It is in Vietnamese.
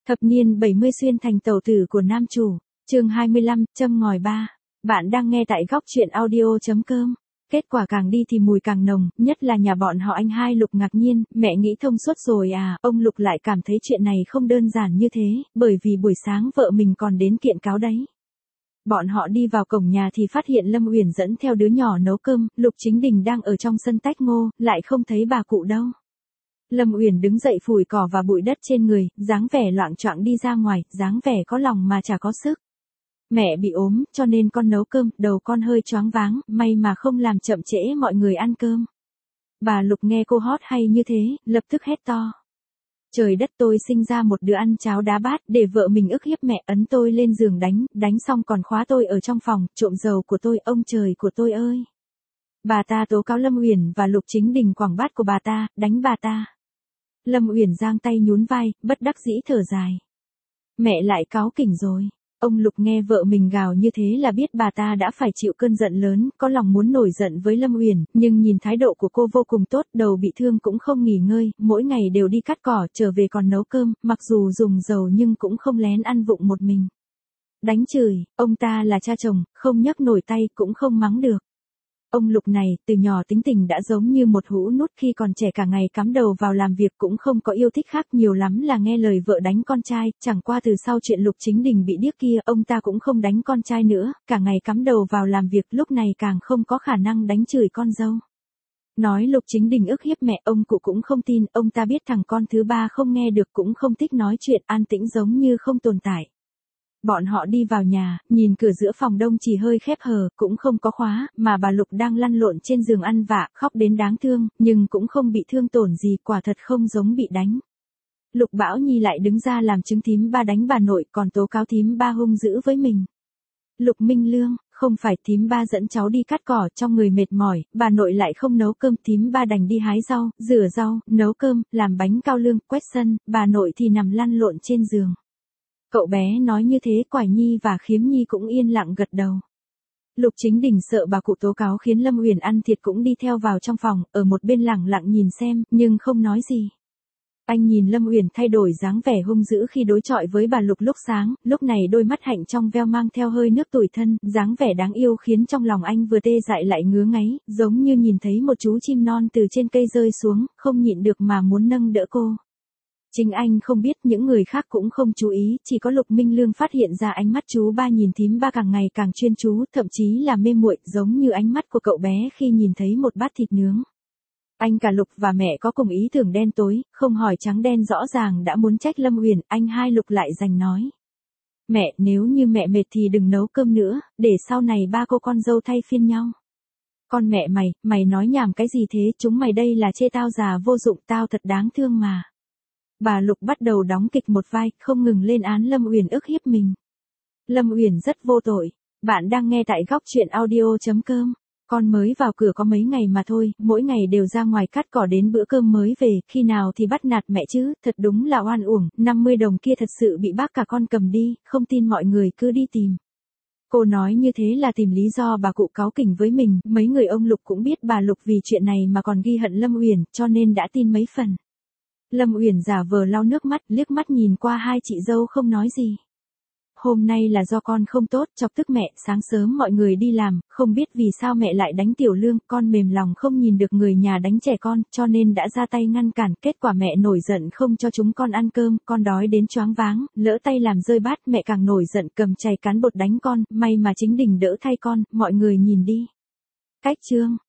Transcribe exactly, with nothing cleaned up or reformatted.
Thập niên bảy mươi xuyên thành tẩu tử của nam chủ. Chương hai mươi lăm, châm ngòi ba. Bạn đang nghe tại góc truyện audio chấm com. Kết quả càng đi thì mùi càng nồng, nhất là nhà bọn họ anh hai Lục ngạc nhiên, mẹ nghĩ thông suốt rồi à, ông Lục lại cảm thấy chuyện này không đơn giản như thế, bởi vì buổi sáng vợ mình còn đến kiện cáo đấy. Bọn họ đi vào cổng nhà thì phát hiện Lâm Uyển dẫn theo đứa nhỏ nấu cơm, Lục Chính Đình đang ở trong sân tách ngô, lại không thấy bà cụ đâu. Lâm Uyển đứng dậy phủi cỏ và bụi đất trên người, dáng vẻ loạng choạng đi ra ngoài, dáng vẻ có lòng mà chả có sức. Mẹ bị ốm, cho nên con nấu cơm, đầu con hơi choáng váng, may mà không làm chậm trễ mọi người ăn cơm. Bà Lục nghe cô hót hay như thế, lập tức hét to. Trời đất, tôi sinh ra một đứa ăn cháo đá bát, để vợ mình ức hiếp mẹ, ấn tôi lên giường đánh, đánh xong còn khóa tôi ở trong phòng, trộm dầu của tôi, ông trời của tôi ơi. Bà ta tố cáo Lâm Uyển và Lục Chính Đình quẳng bát của bà ta, đánh bà ta. Lâm Uyển giang tay nhún vai, bất đắc dĩ thở dài. Mẹ lại cáu kỉnh rồi. Ông Lục nghe vợ mình gào như thế là biết bà ta đã phải chịu cơn giận lớn, có lòng muốn nổi giận với Lâm Uyển, nhưng nhìn thái độ của cô vô cùng tốt, đầu bị thương cũng không nghỉ ngơi, mỗi ngày đều đi cắt cỏ, trở về còn nấu cơm, mặc dù dùng dầu nhưng cũng không lén ăn vụng một mình. Đánh chửi, ông ta là cha chồng, không nhấc nổi tay, cũng không mắng được. Ông Lục này, từ nhỏ tính tình đã giống như một hũ nút, khi còn trẻ cả ngày cắm đầu vào làm việc cũng không có yêu thích khác, nhiều lắm là nghe lời vợ đánh con trai, chẳng qua từ sau chuyện Lục Chính Đình bị điếc kia, ông ta cũng không đánh con trai nữa, cả ngày cắm đầu vào làm việc, lúc này càng không có khả năng đánh chửi con dâu. Nói Lục Chính Đình ức hiếp mẹ, ông cụ cũng không tin, ông ta biết thằng con thứ ba không nghe được cũng không thích nói chuyện, an tĩnh giống như không tồn tại. Bọn họ đi vào nhà, nhìn cửa giữa phòng đông chỉ hơi khép hờ, cũng không có khóa, mà bà Lục đang lăn lộn trên giường ăn vạ, khóc đến đáng thương, nhưng cũng không bị thương tổn gì, quả thật không giống bị đánh. Lục Bảo Nhi lại đứng ra làm chứng thím ba đánh bà nội, còn tố cáo thím ba hung dữ với mình. Lục Minh Lương, không phải thím ba dẫn cháu đi cắt cỏ, trong người mệt mỏi, bà nội lại không nấu cơm, thím ba đành đi hái rau, rửa rau, nấu cơm, làm bánh cao lương, quét sân, bà nội thì nằm lăn lộn trên giường. Cậu bé nói như thế, Quải Nhi và Khiếm Nhi cũng yên lặng gật đầu. Lục Chính Đình sợ bà cụ tố cáo khiến Lâm Uyển ăn thiệt cũng đi theo vào trong phòng, ở một bên lẳng lặng nhìn xem, nhưng không nói gì. Anh nhìn Lâm Uyển thay đổi dáng vẻ hung dữ khi đối chọi với bà Lục lúc sáng, lúc này đôi mắt hạnh trong veo mang theo hơi nước tủi thân, dáng vẻ đáng yêu khiến trong lòng anh vừa tê dại lại ngứa ngáy, giống như nhìn thấy một chú chim non từ trên cây rơi xuống, không nhịn được mà muốn nâng đỡ cô. Chính anh không biết, những người khác cũng không chú ý, chỉ có Lục Minh Lương phát hiện ra ánh mắt chú ba nhìn thím ba càng ngày càng chuyên chú, thậm chí là mê muội, giống như ánh mắt của cậu bé khi nhìn thấy một bát thịt nướng. Anh cả Lục và mẹ có cùng ý tưởng đen tối, không hỏi trắng đen rõ ràng đã muốn trách Lâm Uyển, anh hai Lục lại giành nói. Mẹ, nếu như mẹ mệt thì đừng nấu cơm nữa, để sau này ba cô con dâu thay phiên nhau. Con mẹ mày, mày nói nhảm cái gì thế, chúng mày đây là chê tao già vô dụng, tao thật đáng thương mà. Bà Lục bắt đầu đóng kịch một vai, không ngừng lên án Lâm Uyển ức hiếp mình. Lâm Uyển rất vô tội. Bạn đang nghe tại góc truyện audio chấm com. Con mới vào cửa có mấy ngày mà thôi, mỗi ngày đều ra ngoài cắt cỏ đến bữa cơm mới về, khi nào thì bắt nạt mẹ chứ, thật đúng là oan uổng, năm mươi đồng kia thật sự bị bác cả con cầm đi, không tin mọi người cứ đi tìm. Cô nói như thế là tìm lý do bà cụ cáu kỉnh với mình, mấy người ông Lục cũng biết bà Lục vì chuyện này mà còn ghi hận Lâm Uyển, cho nên đã tin mấy phần. Lâm Uyển giả vờ lau nước mắt, liếc mắt nhìn qua hai chị dâu không nói gì. Hôm nay là do con không tốt, chọc tức mẹ, sáng sớm mọi người đi làm, không biết vì sao mẹ lại đánh Tiểu Lương, con mềm lòng không nhìn được người nhà đánh trẻ con, cho nên đã ra tay ngăn cản, kết quả mẹ nổi giận không cho chúng con ăn cơm, con đói đến choáng váng, lỡ tay làm rơi bát, mẹ càng nổi giận cầm chày cán bột đánh con, may mà Chính Đình đỡ thay con, mọi người nhìn đi. Cách chương.